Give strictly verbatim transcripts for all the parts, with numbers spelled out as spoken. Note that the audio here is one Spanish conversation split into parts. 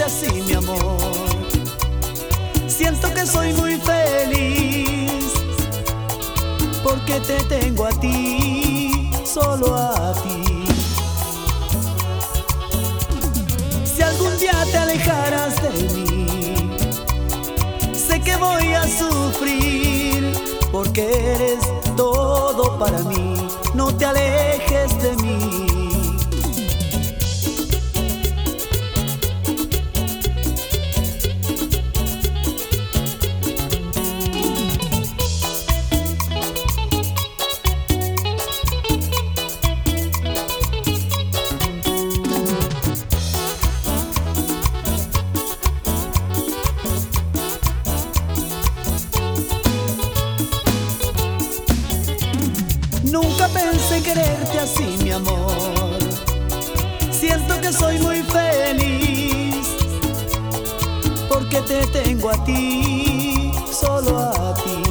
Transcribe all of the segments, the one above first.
así, mi amor. Siento que soy muy feliz porque te tengo a ti, solo a ti. Si algún día te alejaras de mí, sé que voy a sufrir porque eres todo para mí. No te alejes de mí. Nunca pensé quererte así, mi amor. Siento que soy muy feliz porque te tengo a ti, solo a ti.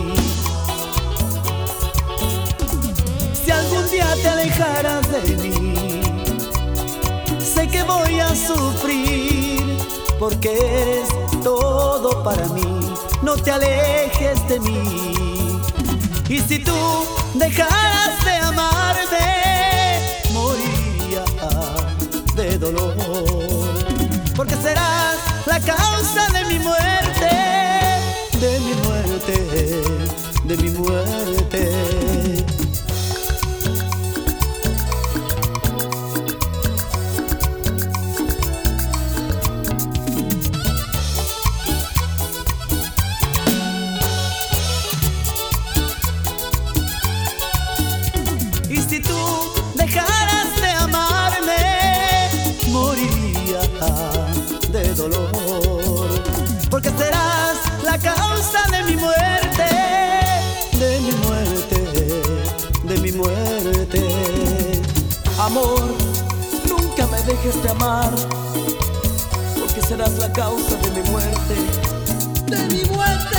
Si algún día te alejaras de mí, sé que voy a sufrir porque eres todo para mí. No te alejes de mí. Y si tú dejaras de amarme, moriría de dolor, porque serás la causa de mi muerte, de mi muerte, de mi muerte. Y si tú dejaras de amarme, moriría de dolor, porque serás la causa de mi muerte, de mi muerte, de mi muerte. Amor, nunca me dejes de amar, porque serás la causa de mi muerte, de mi muerte.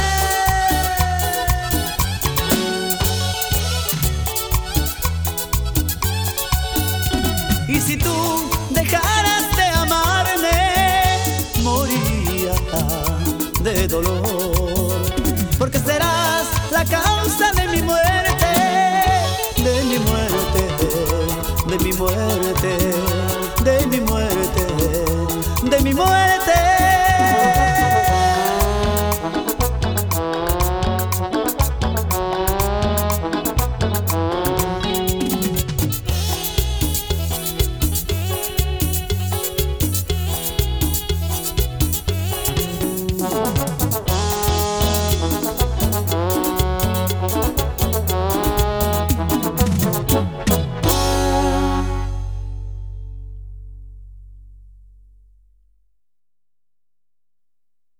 Y si tú dejaras de amarme, moriría de dolor, porque serás la causa de mi muerte, de mi muerte, de mi muerte, de mi muerte, de mi muerte.